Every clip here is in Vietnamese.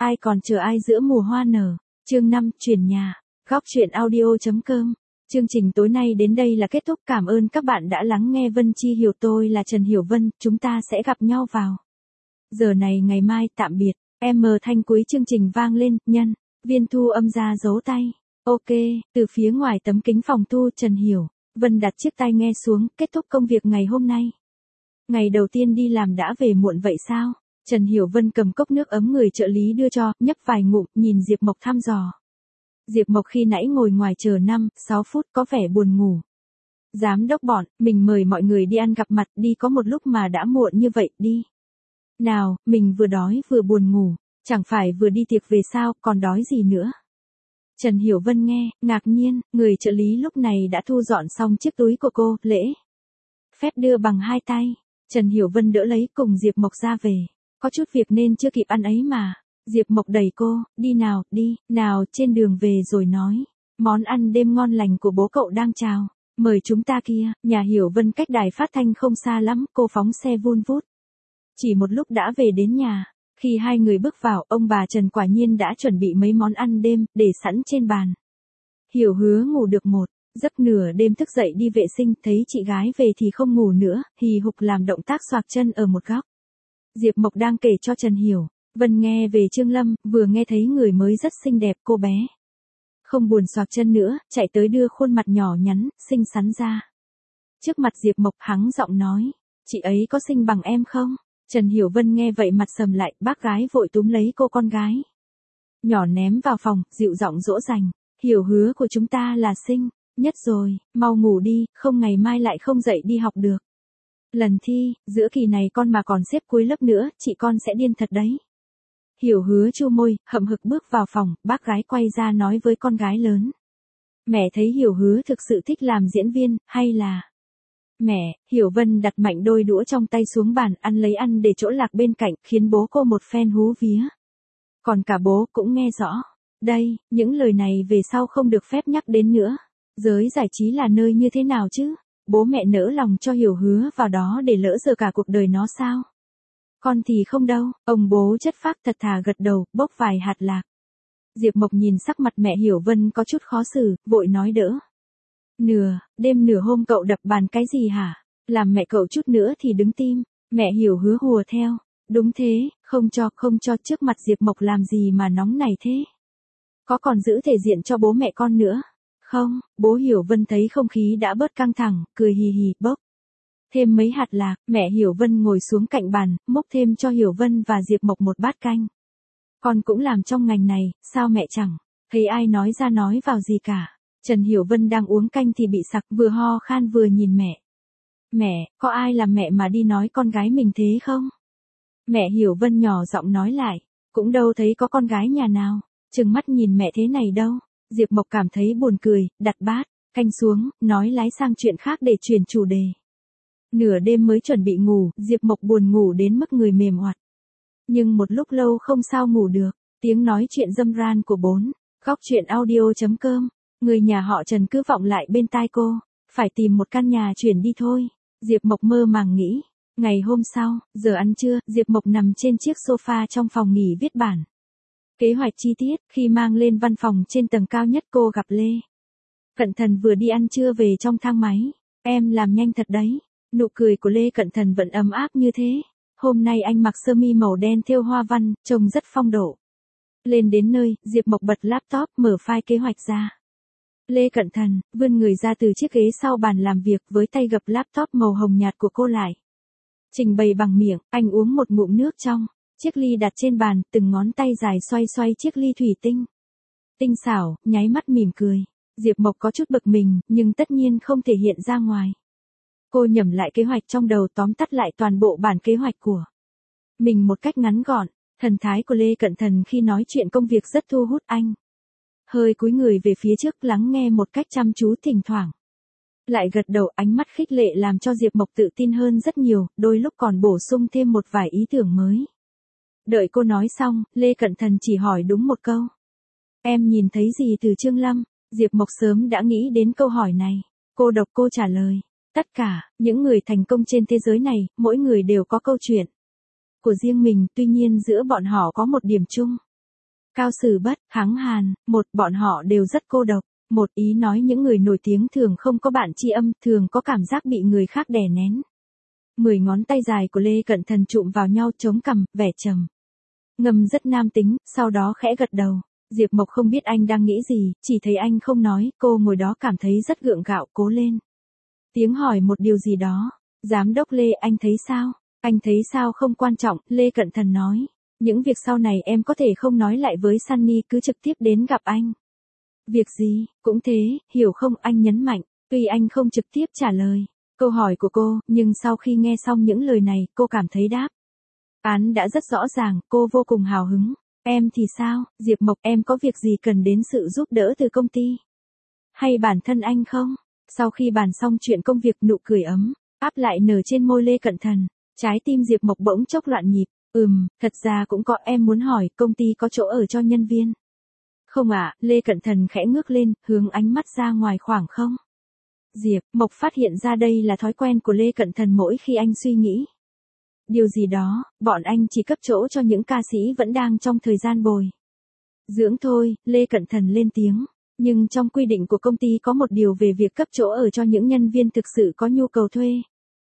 Ai còn chờ ai giữa mùa hoa nở. Chương 5, chuyển nhà. Góc truyện audio.com. Chương trình tối nay đến đây là kết thúc. Cảm ơn các bạn đã lắng nghe. Vân Chi hiểu tôi là Trần Hiểu Vân, chúng ta sẽ gặp nhau vào giờ này ngày mai. Tạm biệt. M thanh cuối chương trình vang lên, nhân viên thu âm ra dấu tay. Ok, từ phía ngoài tấm kính phòng thu. Trần Hiểu Vân đặt chiếc tai nghe xuống. Kết thúc công việc ngày hôm nay. Ngày đầu tiên đi làm đã về muộn vậy sao? Trần Hiểu Vân cầm cốc nước ấm người trợ lý đưa cho, nhấp vài ngụm, nhìn Diệp Mộc thăm dò. Diệp Mộc khi nãy ngồi ngoài chờ 5-6 phút có vẻ buồn ngủ. Giám đốc bọn, mình mời mọi người đi ăn gặp mặt đi, có một lúc mà đã muộn như vậy, đi. Nào, mình vừa đói vừa buồn ngủ, chẳng phải vừa đi tiệc về sao, còn đói gì nữa. Trần Hiểu Vân nghe, ngạc nhiên, người trợ lý lúc này đã thu dọn xong chiếc túi của cô, lễ phép đưa bằng 2 tay. Trần Hiểu Vân đỡ lấy cùng Diệp Mộc ra về. Có chút việc nên chưa kịp ăn ấy mà. Diệp Mộc đẩy cô, đi nào, đi, nào, trên đường về rồi nói. Món ăn đêm ngon lành của bố cậu đang chào mời chúng ta kia. Nhà Hiểu Vân cách đài phát thanh không xa lắm, cô phóng xe vun vút. Chỉ một lúc đã về đến nhà. Khi hai người bước vào, ông bà Trần quả nhiên đã chuẩn bị mấy món ăn đêm, để sẵn trên bàn. Hiểu hứa ngủ được một giấc, nửa đêm thức dậy đi vệ sinh, thấy chị gái về thì không ngủ nữa, hì hục làm động tác xoạc chân ở một góc. Diệp Mộc đang kể cho Trần Hiểu Vân nghe về Trương Lâm, vừa nghe thấy người mới rất xinh đẹp, cô bé không buồn xoạc chân nữa, chạy tới đưa khuôn mặt nhỏ nhắn, xinh xắn ra. Trước mặt Diệp Mộc hắng giọng nói, chị ấy có xinh bằng em không? Trần Hiểu Vân nghe vậy mặt sầm lại, bác gái vội túm lấy cô con gái nhỏ ném vào phòng, dịu giọng dỗ dành, Hiểu hứa của chúng ta là xinh nhất rồi, mau ngủ đi, không ngày mai lại không dậy đi học được. Lần thi, giữa kỳ này con mà còn xếp cuối lớp nữa, chị con sẽ điên thật đấy. Hiểu hứa chu môi, hậm hực bước vào phòng, bác gái quay ra nói với con gái lớn. Mẹ thấy Hiểu hứa thực sự thích làm diễn viên, hay là... Mẹ, Hiểu Vân đặt mạnh đôi đũa trong tay xuống bàn, ăn lấy ăn để chỗ lạc bên cạnh, khiến bố cô một phen hú vía. Còn cả bố cũng nghe rõ. Đây, những lời này về sau không được phép nhắc đến nữa. Giới giải trí là nơi như thế nào chứ? Bố mẹ nỡ lòng cho Hiểu hứa vào đó để lỡ giờ cả cuộc đời nó sao? Con thì không đâu, ông bố chất phác thật thà gật đầu, bốc vài hạt lạc. Diệp Mộc nhìn sắc mặt mẹ Hiểu Vân có chút khó xử, vội nói đỡ. Đêm nửa hôm cậu đập bàn cái gì hả? Làm mẹ cậu chút nữa thì đứng tim. Mẹ Hiểu hứa hùa theo. Đúng thế, không cho, trước mặt Diệp Mộc làm gì mà nóng này thế? Có còn giữ thể diện cho bố mẹ con nữa? Không, bố Hiểu Vân thấy không khí đã bớt căng thẳng, cười hì hì, bốc thêm mấy hạt lạc. Mẹ Hiểu Vân ngồi xuống cạnh bàn, múc thêm cho Hiểu Vân và Diệp Mộc một bát canh. Con cũng làm trong ngành này, sao mẹ chẳng thấy ai nói ra nói vào gì cả. Trần Hiểu Vân đang uống canh thì bị sặc, vừa ho khan vừa nhìn mẹ. Mẹ, có ai làm mẹ mà đi nói con gái mình thế không? Mẹ Hiểu Vân nhỏ giọng nói lại, cũng đâu thấy có con gái nhà nào trừng mắt nhìn mẹ thế này đâu. Diệp Mộc cảm thấy buồn cười, đặt bát canh xuống, nói lái sang chuyện khác để chuyển chủ đề. Nửa đêm mới chuẩn bị ngủ, Diệp Mộc buồn ngủ đến mức người mềm oặt. Nhưng một lúc lâu không sao ngủ được, tiếng nói chuyện râm ran của góc truyện audio.com. Người nhà họ Trần cứ vọng lại bên tai cô, phải tìm một căn nhà chuyển đi thôi. Diệp Mộc mơ màng nghĩ. Ngày hôm sau, giờ ăn trưa, Diệp Mộc nằm trên chiếc sofa trong phòng nghỉ viết bản kế hoạch chi tiết. Khi mang lên văn phòng trên tầng cao nhất cô gặp Lê Cận Thần vừa đi ăn trưa về trong thang máy. Em làm nhanh thật đấy. Nụ cười của Lê Cận Thần vẫn ấm áp như thế. Hôm nay anh mặc sơ mi màu đen thêu hoa văn, trông rất phong độ. Lên đến nơi, Diệp Mộc bật laptop, mở file kế hoạch ra. Lê Cận Thần vươn người ra từ chiếc ghế sau bàn làm việc, với tay gập laptop màu hồng nhạt của cô lại. Trình bày bằng miệng, anh uống một ngụm nước trong chiếc ly đặt trên bàn, từng ngón tay dài xoay xoay chiếc ly thủy tinh. Tinh xảo, nháy mắt mỉm cười. Diệp Mộc có chút bực mình, nhưng tất nhiên không thể hiện ra ngoài. Cô nhẩm lại kế hoạch trong đầu, tóm tắt lại toàn bộ bản kế hoạch của mình một cách ngắn gọn. Thần thái của Lê Cận Thần khi nói chuyện công việc rất thu hút anh. Hơi cúi người về phía trước, lắng nghe một cách chăm chú, thỉnh thoảng lại gật đầu, ánh mắt khích lệ làm cho Diệp Mộc tự tin hơn rất nhiều, đôi lúc còn bổ sung thêm một vài ý tưởng mới. Đợi cô nói xong, Lê Cận Thần chỉ hỏi đúng một câu. Em nhìn thấy gì từ Trương Lâm? Diệp Mộc sớm đã nghĩ đến câu hỏi này. Cô độc cô trả lời. Tất cả, những người thành công trên thế giới này, mỗi người đều có câu chuyện của riêng mình, tuy nhiên giữa bọn họ có một điểm chung. Cao Sử Bất, Kháng Hàn, một bọn họ đều rất cô độc. Một ý nói những người nổi tiếng thường không có bạn tri âm, thường có cảm giác bị người khác đè nén. 10 ngón tay dài của Lê Cận Thần chụm vào nhau chống cằm, vẻ trầm ngâm rất nam tính, sau đó khẽ gật đầu. Diệp Mộc không biết anh đang nghĩ gì, chỉ thấy anh không nói, cô ngồi đó cảm thấy rất gượng gạo, cố lên tiếng hỏi một điều gì đó. Giám đốc Lê, anh thấy sao? Anh thấy sao không quan trọng, Lê Cận Thần nói. Những việc sau này em có thể không nói lại với Sunny, cứ trực tiếp đến gặp anh. Việc gì, cũng thế, hiểu không, anh nhấn mạnh. Tuy anh không trực tiếp trả lời câu hỏi của cô, nhưng sau khi nghe xong những lời này, cô cảm thấy đáp án đã rất rõ ràng, cô vô cùng hào hứng. Em thì sao, Diệp Mộc, em có việc gì cần đến sự giúp đỡ từ công ty? Hay bản thân anh không? Sau khi bàn xong chuyện công việc, nụ cười ấm áp lại nở trên môi Lê Cận Thần. Trái tim Diệp Mộc bỗng chốc loạn nhịp. Thật ra cũng có, em muốn hỏi, công ty có chỗ ở cho nhân viên? Không ạ, Lê Cận Thần khẽ ngước lên, hướng ánh mắt ra ngoài khoảng không. Diệp Mộc phát hiện ra đây là thói quen của Lê Cận Thần mỗi khi anh suy nghĩ điều gì đó, bọn anh chỉ cấp chỗ cho những ca sĩ vẫn đang trong thời gian bồi dưỡng thôi, Lê Cận Thần lên tiếng. Nhưng trong quy định của công ty có một điều về việc cấp chỗ ở cho những nhân viên thực sự có nhu cầu thuê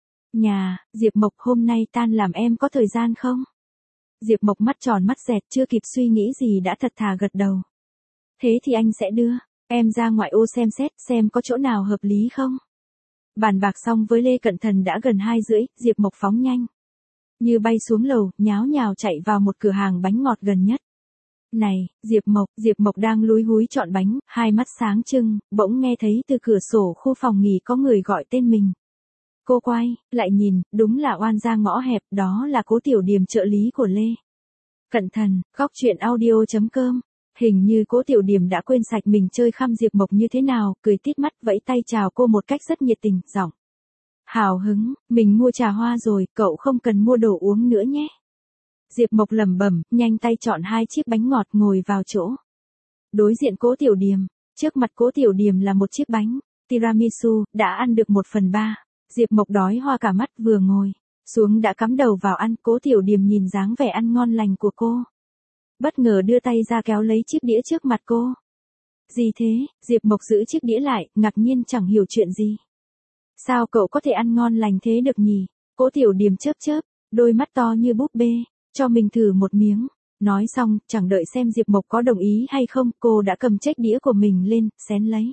nhà. Diệp Mộc, hôm nay tan làm em có thời gian không? Diệp Mộc mắt tròn mắt dẹt, chưa kịp suy nghĩ gì đã thật thà gật đầu. Thế thì anh sẽ đưa em ra ngoại ô xem xét xem có chỗ nào hợp lý không. Bàn bạc xong với Lê Cận Thần đã gần 2:30, Diệp Mộc phóng nhanh như bay xuống lầu, nháo nhào chạy vào một cửa hàng bánh ngọt gần nhất. Này, Diệp Mộc đang lúi húi chọn bánh, hai mắt sáng trưng, bỗng nghe thấy từ cửa sổ khu phòng nghỉ có người gọi tên mình. Cô quay lại nhìn, đúng là oan gia ngõ hẹp, đó là Cố Tiểu Điềm, trợ lý của Lê Cận Thần. Góc truyện audio.com. Hình như Cố Tiểu Điềm đã quên sạch mình chơi khăm Diệp Mộc như thế nào, cười tít mắt vẫy tay chào cô một cách rất nhiệt tình, giọng hào hứng, mình mua trà hoa rồi, cậu không cần mua đồ uống nữa nhé. Diệp Mộc lẩm bẩm, nhanh tay chọn 2 chiếc bánh ngọt, ngồi vào chỗ đối diện Cố Tiểu Điềm. Trước mặt Cố Tiểu Điềm là một chiếc bánh tiramisu, đã ăn được 1/3. Diệp Mộc đói hoa cả mắt, vừa ngồi xuống đã cắm đầu vào ăn. Cố Tiểu Điềm nhìn dáng vẻ ăn ngon lành của cô, bất ngờ đưa tay ra kéo lấy chiếc đĩa trước mặt cô. Gì thế? Diệp Mộc giữ chiếc đĩa lại, ngạc nhiên chẳng hiểu chuyện gì. Sao cậu có thể ăn ngon lành thế được nhỉ? Cố Tiểu Điềm chớp chớp đôi mắt to như búp bê. Cho mình thử một miếng. Nói xong, chẳng đợi xem Diệp Mộc có đồng ý hay không, cô đã cầm chiếc đĩa của mình lên, xén lấy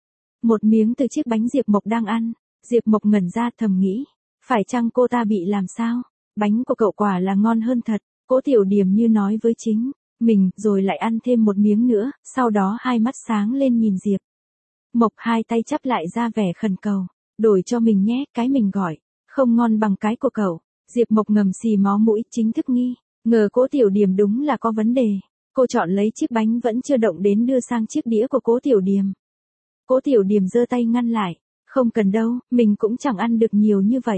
một miếng từ chiếc bánh Diệp Mộc đang ăn. Diệp Mộc ngẩn ra, thầm nghĩ, phải chăng cô ta bị làm sao? Bánh của cậu quả là ngon hơn thật. Cố Tiểu Điềm như nói với chính mình, rồi lại ăn thêm một miếng nữa, sau đó hai mắt sáng lên nhìn Diệp Mộc, hai tay chắp lại ra vẻ khẩn cầu. Đổi cho mình nhé, cái mình gọi không ngon bằng cái của cậu. Diệp Mộc ngầm xì máu mũi, chính thức nghi ngờ Cố Tiểu Điềm đúng là có vấn đề. Cô chọn lấy chiếc bánh vẫn chưa động đến đưa sang chiếc đĩa của Cố Tiểu Điềm. Cố Tiểu Điềm giơ tay ngăn lại. Không cần đâu, mình cũng chẳng ăn được nhiều như vậy.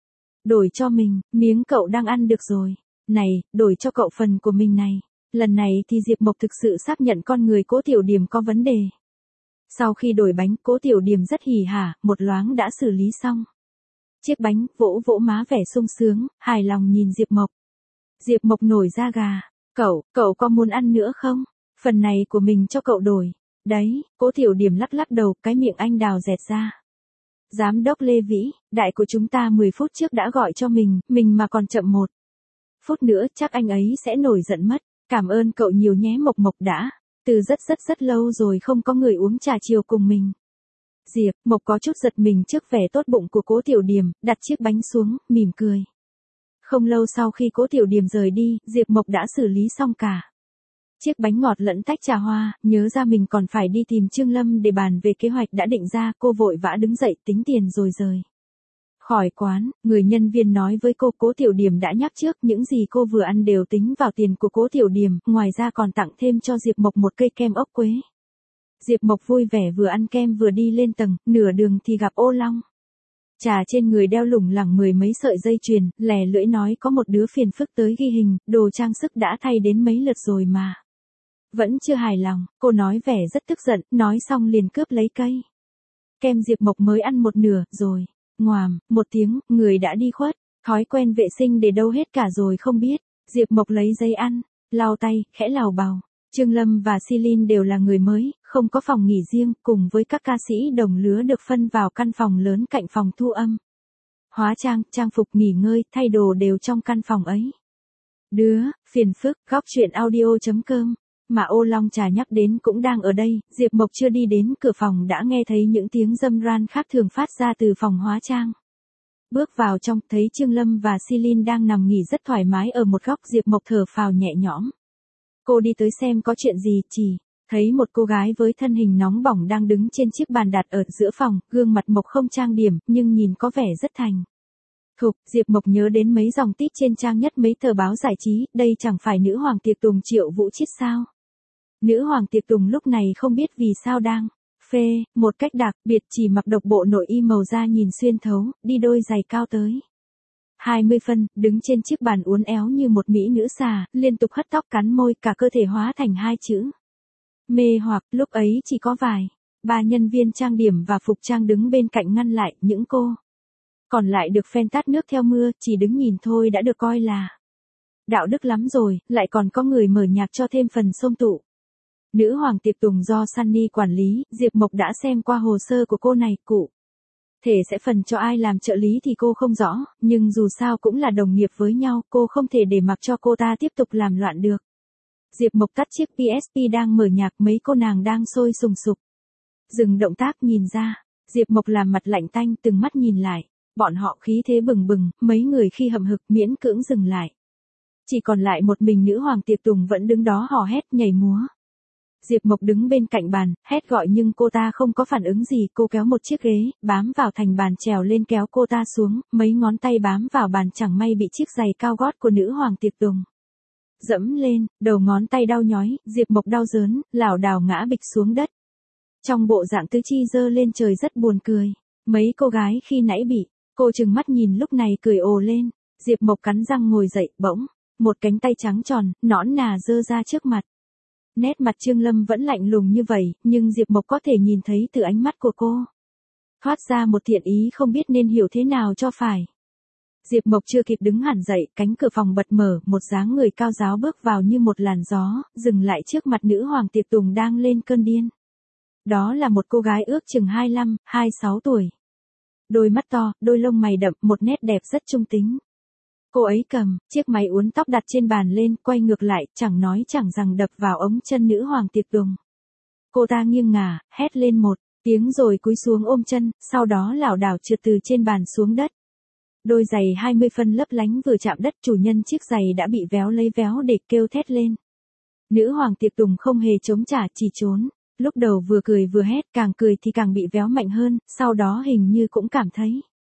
Đổi cho mình, miếng cậu đang ăn được rồi. Này, đổi cho cậu phần của mình này. Lần này thì Diệp Mộc thực sự xác nhận con người Cố Tiểu Điềm có vấn đề. Sau khi đổi bánh, Cố Tiểu Điềm rất hỉ hả, một loáng đã xử lý xong chiếc bánh, vỗ vỗ má vẻ sung sướng, hài lòng nhìn Diệp Mộc. Diệp Mộc nổi da gà. Cậu có muốn ăn nữa không? Phần này của mình cho cậu đổi. Đấy, Cố Tiểu Điềm lắc lắc đầu, cái miệng anh đào dẹt ra. Giám đốc Lê Vĩ, đại của chúng ta 10 phút trước đã gọi cho mình mà còn chậm 1 phút nữa chắc anh ấy sẽ nổi giận mất. Cảm ơn cậu nhiều nhé Mộc đã. Từ rất lâu rồi không có người uống trà chiều cùng mình. Diệp Mộc có chút giật mình trước vẻ tốt bụng của Cố Tiểu Điềm, đặt chiếc bánh xuống, mỉm cười. Không lâu sau khi Cố Tiểu Điềm rời đi, Diệp Mộc đã xử lý xong cả chiếc bánh ngọt lẫn tách trà hoa, nhớ ra mình còn phải đi tìm Trương Lâm để bàn về kế hoạch đã định ra, cô vội vã đứng dậy tính tiền rồi rời khỏi quán. Người nhân viên nói với cô Cố Tiểu Điềm đã nhắc trước, những gì cô vừa ăn đều tính vào tiền của Cố Tiểu Điềm, ngoài ra còn tặng thêm cho Diệp Mộc một cây kem ốc quế. Diệp Mộc vui vẻ vừa ăn kem vừa đi lên tầng, nửa đường thì gặp Ô Long. Trà trên người đeo lủng lẳng 10 mấy sợi dây chuyền, lè lưỡi nói có một đứa phiền phức tới ghi hình, đồ trang sức đã thay đến mấy lượt rồi mà vẫn chưa hài lòng. Cô nói vẻ rất tức giận, nói xong liền cướp lấy cây kem Diệp Mộc mới ăn một nửa, rồi ngoàm một tiếng, người đã đi khuất. Thói quen vệ sinh để đâu hết cả rồi không biết. Diệp Mộc lấy giấy ăn, lau tay, khẽ lào bào. Trương Lâm và Silin đều là người mới, không có phòng nghỉ riêng, cùng với các ca sĩ đồng lứa được phân vào căn phòng lớn cạnh phòng thu âm. Hóa trang, trang phục nghỉ ngơi, thay đồ đều trong căn phòng ấy. Phiền phức, góc chuyện audio.com. Mà Ô Long Trà nhắc đến cũng đang ở đây, Diệp Mộc chưa đi đến cửa phòng đã nghe thấy những tiếng râm ran khác thường phát ra từ phòng hóa trang. Bước vào trong, thấy Trương Lâm và Silin đang nằm nghỉ rất thoải mái ở một góc, Diệp Mộc thở phào nhẹ nhõm. Cô đi tới xem có chuyện gì, chỉ thấy một cô gái với thân hình nóng bỏng đang đứng trên chiếc bàn đặt ở giữa phòng, gương mặt Mộc không trang điểm, nhưng nhìn có vẻ rất thành thục. Diệp Mộc nhớ đến mấy dòng tít trên trang nhất mấy tờ báo giải trí, đây chẳng phải nữ hoàng tiệc tùng Triệu Vũ Chiết sao? Nữ hoàng tiệc tùng lúc này không biết vì sao đang phê một cách đặc biệt, chỉ mặc độc bộ nội y màu da nhìn xuyên thấu, đi đôi giày cao tới 20 phân, đứng trên chiếc bàn uốn éo như một mỹ nữ xà, liên tục hất tóc cắn môi, cả cơ thể hóa thành hai chữ mê hoặc. Lúc ấy chỉ có ba nhân viên trang điểm và phục trang đứng bên cạnh ngăn lại, những cô còn lại được phen tát nước theo mưa, chỉ đứng nhìn thôi đã được coi là đạo đức lắm rồi, lại còn có người mở nhạc cho thêm phần xôm tụ. Nữ hoàng tiệc tùng do Sunny quản lý, Diệp Mộc đã xem qua hồ sơ của cô này, cụ thể sẽ phần cho ai làm trợ lý thì cô không rõ, nhưng dù sao cũng là đồng nghiệp với nhau, cô không thể để mặc cho cô ta tiếp tục làm loạn được. Diệp Mộc tắt chiếc PSP đang mở nhạc, mấy cô nàng đang sôi sùng sục. Dừng động tác nhìn ra, Diệp Mộc làm mặt lạnh tanh, từng mắt nhìn lại. Bọn họ khí thế bừng bừng, mấy người khi hậm hực miễn cưỡng dừng lại. Chỉ còn lại một mình nữ hoàng tiệc tùng vẫn đứng đó hò hét nhảy múa. Diệp Mộc đứng bên cạnh bàn, hét gọi nhưng cô ta không có phản ứng gì, cô kéo một chiếc ghế, bám vào thành bàn trèo lên kéo cô ta xuống, mấy ngón tay bám vào bàn chẳng may bị chiếc giày cao gót của nữ hoàng tiệc tùng dẫm lên, đầu ngón tay đau nhói, Diệp Mộc đau đớn, lảo đảo ngã bịch xuống đất. Trong bộ dạng tứ chi giơ lên trời rất buồn cười. Mấy cô gái khi nãy bị cô trừng mắt nhìn lúc này cười ồ lên. Diệp Mộc cắn răng ngồi dậy, bỗng một cánh tay trắng tròn, nõn nà giơ ra trước mặt. Nét mặt Trương Lâm vẫn lạnh lùng như vậy, nhưng Diệp Mộc có thể nhìn thấy từ ánh mắt của cô thoát ra một thiện ý không biết nên hiểu thế nào cho phải. Diệp Mộc chưa kịp đứng hẳn dậy, cánh cửa phòng bật mở, một dáng người cao ráo bước vào như một làn gió, dừng lại trước mặt nữ hoàng tiệc tùng đang lên cơn điên. Đó là một cô gái ước chừng 25, 26 tuổi. Đôi mắt to, đôi lông mày đậm, một nét đẹp rất trung tính. Cô ấy cầm chiếc máy uốn tóc đặt trên bàn lên, quay ngược lại, chẳng nói chẳng rằng đập vào ống chân nữ hoàng tiệc tùng. Cô ta nghiêng ngả, hét lên một tiếng rồi cúi xuống ôm chân, sau đó lảo đảo trượt từ trên bàn xuống đất. Đôi giày 20 phân lấp lánh vừa chạm đất, chủ nhân chiếc giày đã bị véo lấy véo để kêu thét lên. Nữ hoàng tiệc tùng không hề chống trả, chỉ trốn. Lúc đầu vừa cười vừa hét, càng cười thì càng bị véo mạnh hơn, sau đó hình như cũng cảm thấy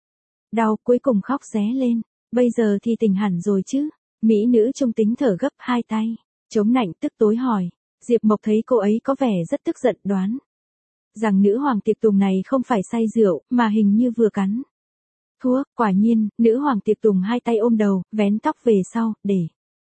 đau, cuối cùng khóc ré lên. Bây giờ thì tỉnh hẳn rồi chứ? Mỹ nữ trung tính thở gấp, hai tay chống nạnh, tức tối hỏi. Diệp Mộc thấy cô ấy có vẻ rất tức giận, đoán rằng nữ hoàng tiệc tùng này không phải say rượu, mà hình như vừa cắn thuốc. Quả nhiên, nữ hoàng tiệc tùng hai tay ôm đầu, vén tóc về sau, để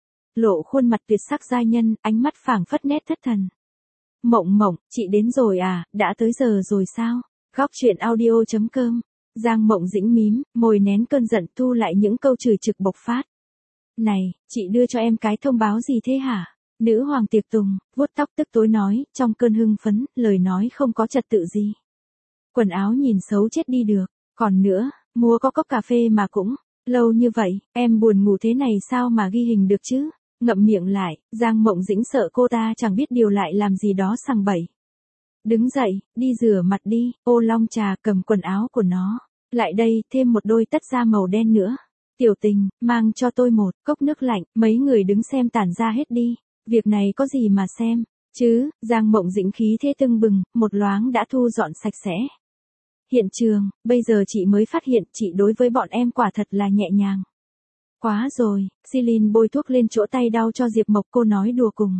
lộ khuôn mặt tuyệt sắc giai nhân, ánh mắt phảng phất nét thất thần. Mộng Mộng, chị đến rồi à, đã tới giờ rồi sao? Góc chuyện audio.com. Giang Mộng Dĩnh mím, môi nén cơn giận, thu lại những câu chửi trực bộc phát. Này, chị đưa cho em cái thông báo gì thế hả? Nữ hoàng tiệc tùng, vuốt tóc tức tối nói, trong cơn hưng phấn, lời nói không có trật tự gì. Quần áo nhìn xấu chết đi được. Còn nữa, mua có cốc cà phê mà cũng lâu như vậy, em buồn ngủ thế này sao mà ghi hình được chứ? Ngậm miệng lại, Giang Mộng Dĩnh sợ cô ta chẳng biết điều lại làm gì đó sằng bậy. Đứng dậy, đi rửa mặt đi. Ô Long Trà cầm quần áo của nó lại đây, thêm một đôi tất da màu đen nữa. Tiểu Tình, mang cho tôi một cốc nước lạnh. Mấy người đứng xem tản ra hết đi. Việc này có gì mà xem chứ? Giang Mộng Dĩnh khí thế tưng bừng, một loáng đã thu dọn sạch sẽ hiện trường. Bây giờ chị mới phát hiện, chị đối với bọn em quả thật là nhẹ nhàng quá rồi. Silin bôi thuốc lên chỗ tay đau cho Diệp Mộc, cô nói đùa cùng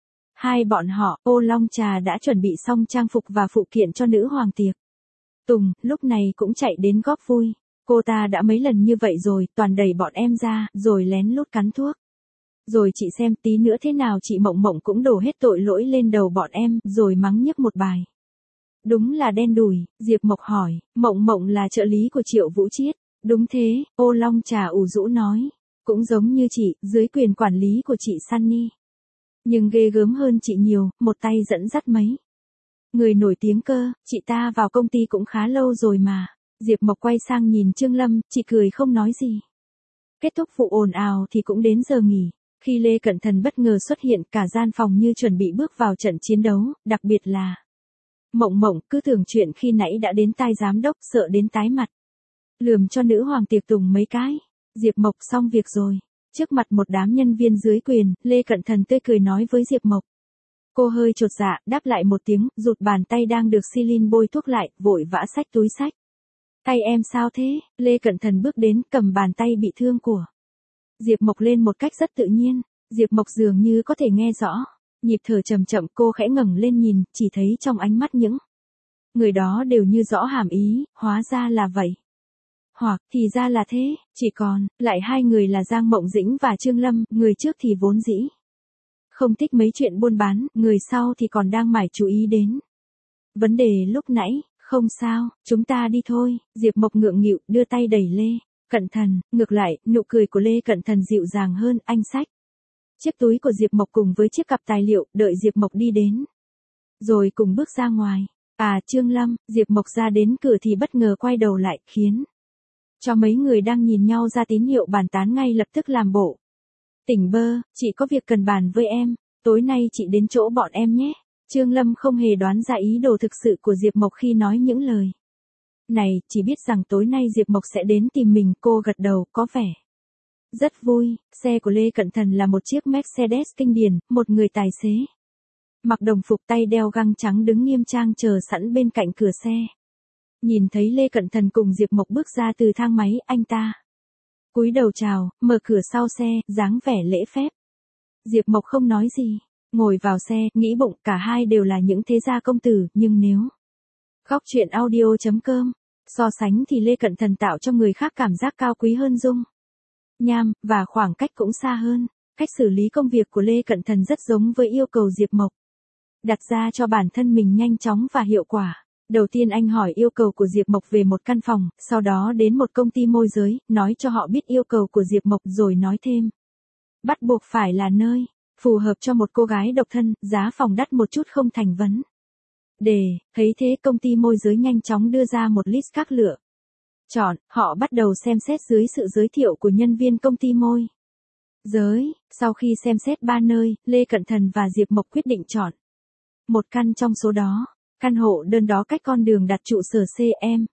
hai bọn họ. Ô Long Trà đã chuẩn bị xong trang phục và phụ kiện cho nữ hoàng tiệc tùng, lúc này cũng chạy đến góp vui. Cô ta đã mấy lần như vậy rồi, toàn đẩy bọn em ra, rồi lén lút cắn thuốc. Rồi chị xem tí nữa thế nào chị Mộng Mộng cũng đổ hết tội lỗi lên đầu bọn em, rồi mắng nhức một bài. Đúng là đen đủi. Diệp Mộc hỏi, Mộng Mộng là trợ lý của Triệu Vũ Chiết. Đúng thế, Ô Long Trà ủ rũ nói. Cũng giống như chị, dưới quyền quản lý của chị Sunny. Nhưng ghê gớm hơn chị nhiều, một tay dẫn dắt mấy người nổi tiếng cơ, chị ta vào công ty cũng khá lâu rồi mà. Diệp Mộc quay sang nhìn Trương Lâm, chị cười không nói gì. Kết thúc vụ ồn ào thì cũng đến giờ nghỉ. Khi Lê Cẩn Thần bất ngờ xuất hiện, cả gian phòng như chuẩn bị bước vào trận chiến đấu, đặc biệt là Mộng Mộng cứ tưởng chuyện khi nãy đã đến tai giám đốc, sợ đến tái mặt. Lườm cho nữ hoàng tiệc tùng mấy cái. Diệp Mộc xong việc rồi. Trước mặt một đám nhân viên dưới quyền, Lê Cẩn Thần tươi cười nói với Diệp Mộc. Cô hơi chột dạ, đáp lại một tiếng, rụt bàn tay đang được Celine bôi thuốc lại, vội vã xách túi xách. Tay em sao thế? Lê Cẩn Thần bước đến, cầm bàn tay bị thương của Diệp Mộc lên một cách rất tự nhiên. Diệp Mộc dường như có thể nghe rõ. Nhịp thở chậm chậm, cô khẽ ngẩng lên nhìn, chỉ thấy trong ánh mắt những người đó đều như rõ hàm ý, hóa ra là vậy. Hoặc, thì ra là thế, chỉ còn, lại hai người là Giang Mộng Dĩnh và Trương Lâm, người trước thì vốn dĩ không thích mấy chuyện buôn bán, người sau thì còn đang mải chú ý đến vấn đề lúc nãy. Không sao, chúng ta đi thôi. Diệp Mộc ngượng nghịu, đưa tay đẩy Lê Cẩn Thần. Ngược lại, nụ cười của Lê Cẩn Thần dịu dàng hơn, anh xách chiếc túi của Diệp Mộc cùng với chiếc cặp tài liệu, đợi Diệp Mộc đi đến rồi cùng bước ra ngoài. À, Trương Lâm. Diệp Mộc ra đến cửa thì bất ngờ quay đầu lại, khiến cho mấy người đang nhìn nhau ra tín hiệu bàn tán ngay lập tức làm bộ tỉnh bơ. Chị có việc cần bàn với em, tối nay chị đến chỗ bọn em nhé. Trương Lâm không hề đoán ra ý đồ thực sự của Diệp Mộc khi nói những lời này, chỉ biết rằng tối nay Diệp Mộc sẽ đến tìm mình. Cô gật đầu, có vẻ rất vui. Xe của Lê Cẩn Thần là một chiếc Mercedes kinh điển, một người tài xế mặc đồng phục, tay đeo găng trắng đứng nghiêm trang chờ sẵn bên cạnh cửa xe. Nhìn thấy Lê Cẩn Thần cùng Diệp Mộc bước ra từ thang máy, anh ta cúi đầu chào, mở cửa sau xe, dáng vẻ lễ phép. Diệp Mộc không nói gì, ngồi vào xe, nghĩ bụng cả hai đều là những thế gia công tử, nhưng nếu Góc truyện audio.com so sánh thì Lê Cẩn Thần tạo cho người khác cảm giác cao quý hơn Dung Nham, và khoảng cách cũng xa hơn. Cách xử lý công việc của Lê Cẩn Thần rất giống với yêu cầu Diệp Mộc đặt ra cho bản thân mình, nhanh chóng và hiệu quả. Đầu tiên anh hỏi yêu cầu của Diệp Mộc về một căn phòng, sau đó đến một công ty môi giới, nói cho họ biết yêu cầu của Diệp Mộc rồi nói thêm. Bắt buộc phải là nơi phù hợp cho một cô gái độc thân, giá phòng đắt một chút không thành vấn đề. Thấy thế công ty môi giới nhanh chóng đưa ra một list các lựa chọn, họ bắt đầu xem xét dưới sự giới thiệu của nhân viên công ty môi giới. Sau khi xem xét 3 nơi, Lê Cẩn Thần và Diệp Mộc quyết định chọn một căn trong số đó. Căn hộ đơn đó cách con đường đặt trụ sở CM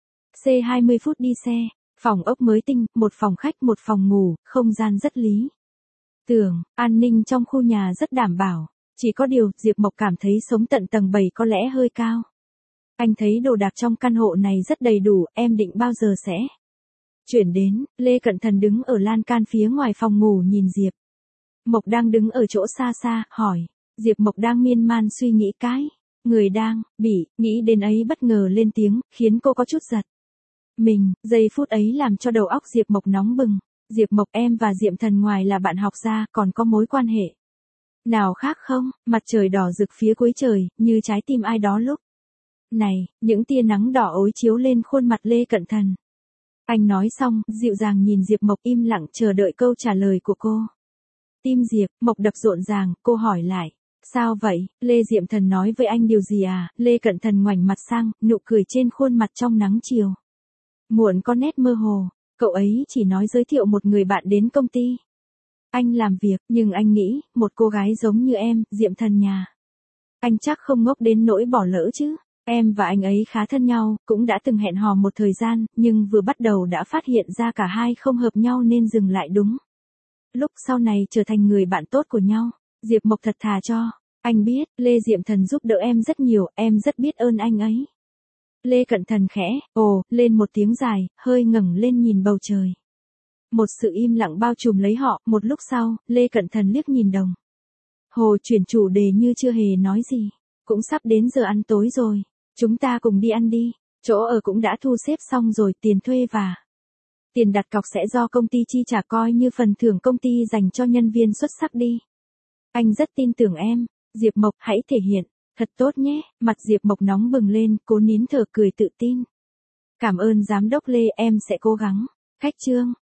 C 20 phút đi xe. Phòng ốc mới tinh, một phòng khách, một phòng ngủ, không gian rất lý tưởng, an ninh trong khu nhà rất đảm bảo. Chỉ có điều, Diệp Mộc cảm thấy sống tận tầng 7 có lẽ hơi cao. Anh thấy đồ đạc trong căn hộ này rất đầy đủ, em định bao giờ sẽ chuyển đến? Lê Cẩn Thần đứng ở lan can phía ngoài phòng ngủ nhìn Diệp Mộc đang đứng ở chỗ xa xa, hỏi. Diệp Mộc đang miên man suy nghĩ cái người đang bị nghĩ đến ấy bất ngờ lên tiếng, khiến cô có chút giật mình. Giây phút ấy làm cho đầu óc Diệp Mộc nóng bừng. Diệp Mộc, em và Diệm Thần ngoài là bạn học ra, còn có mối quan hệ nào khác không? Mặt trời đỏ rực phía cuối trời, như trái tim ai đó lúc này, những tia nắng đỏ ối chiếu lên khuôn mặt Lê Cẩn Thần. Anh nói xong, dịu dàng nhìn Diệp Mộc, im lặng chờ đợi câu trả lời của cô. Tim Diệp Mộc đập rộn ràng, cô hỏi lại. Sao vậy? Lê Diệm Thần nói với anh điều gì à? Lê Cẩn Thần ngoảnh mặt sang, nụ cười trên khuôn mặt trong nắng chiều muộn có nét mơ hồ. Cậu ấy chỉ nói giới thiệu một người bạn đến công ty anh làm việc, nhưng anh nghĩ, một cô gái giống như em, Diệm Thần nhà anh chắc không ngốc đến nỗi bỏ lỡ chứ. Em và anh ấy khá thân nhau, cũng đã từng hẹn hò một thời gian, nhưng vừa bắt đầu đã phát hiện ra cả hai không hợp nhau nên dừng lại đúng lúc sau này trở thành người bạn tốt của nhau. Diệp Mộc thật thà cho anh biết, Lê Diệm Thần giúp đỡ em rất nhiều, em rất biết ơn anh ấy. Lê Cẩn Thần khẽ, ồ, lên một tiếng dài, hơi ngẩng lên nhìn bầu trời. Một sự im lặng bao trùm lấy họ, một lúc sau, Lê Cẩn Thần liếc nhìn đồng hồ chuyển chủ đề như chưa hề nói gì. Cũng sắp đến giờ ăn tối rồi, chúng ta cùng đi ăn đi, chỗ ở cũng đã thu xếp xong rồi, tiền thuê và tiền đặt cọc sẽ do công ty chi trả, coi như phần thưởng công ty dành cho nhân viên xuất sắc đi. Anh rất tin tưởng em. Diệp Mộc, hãy thể hiện thật tốt nhé. Mặt Diệp Mộc nóng bừng lên, cố nín thở cười tự tin. Cảm ơn giám đốc Lê, em sẽ cố gắng. Khách trương.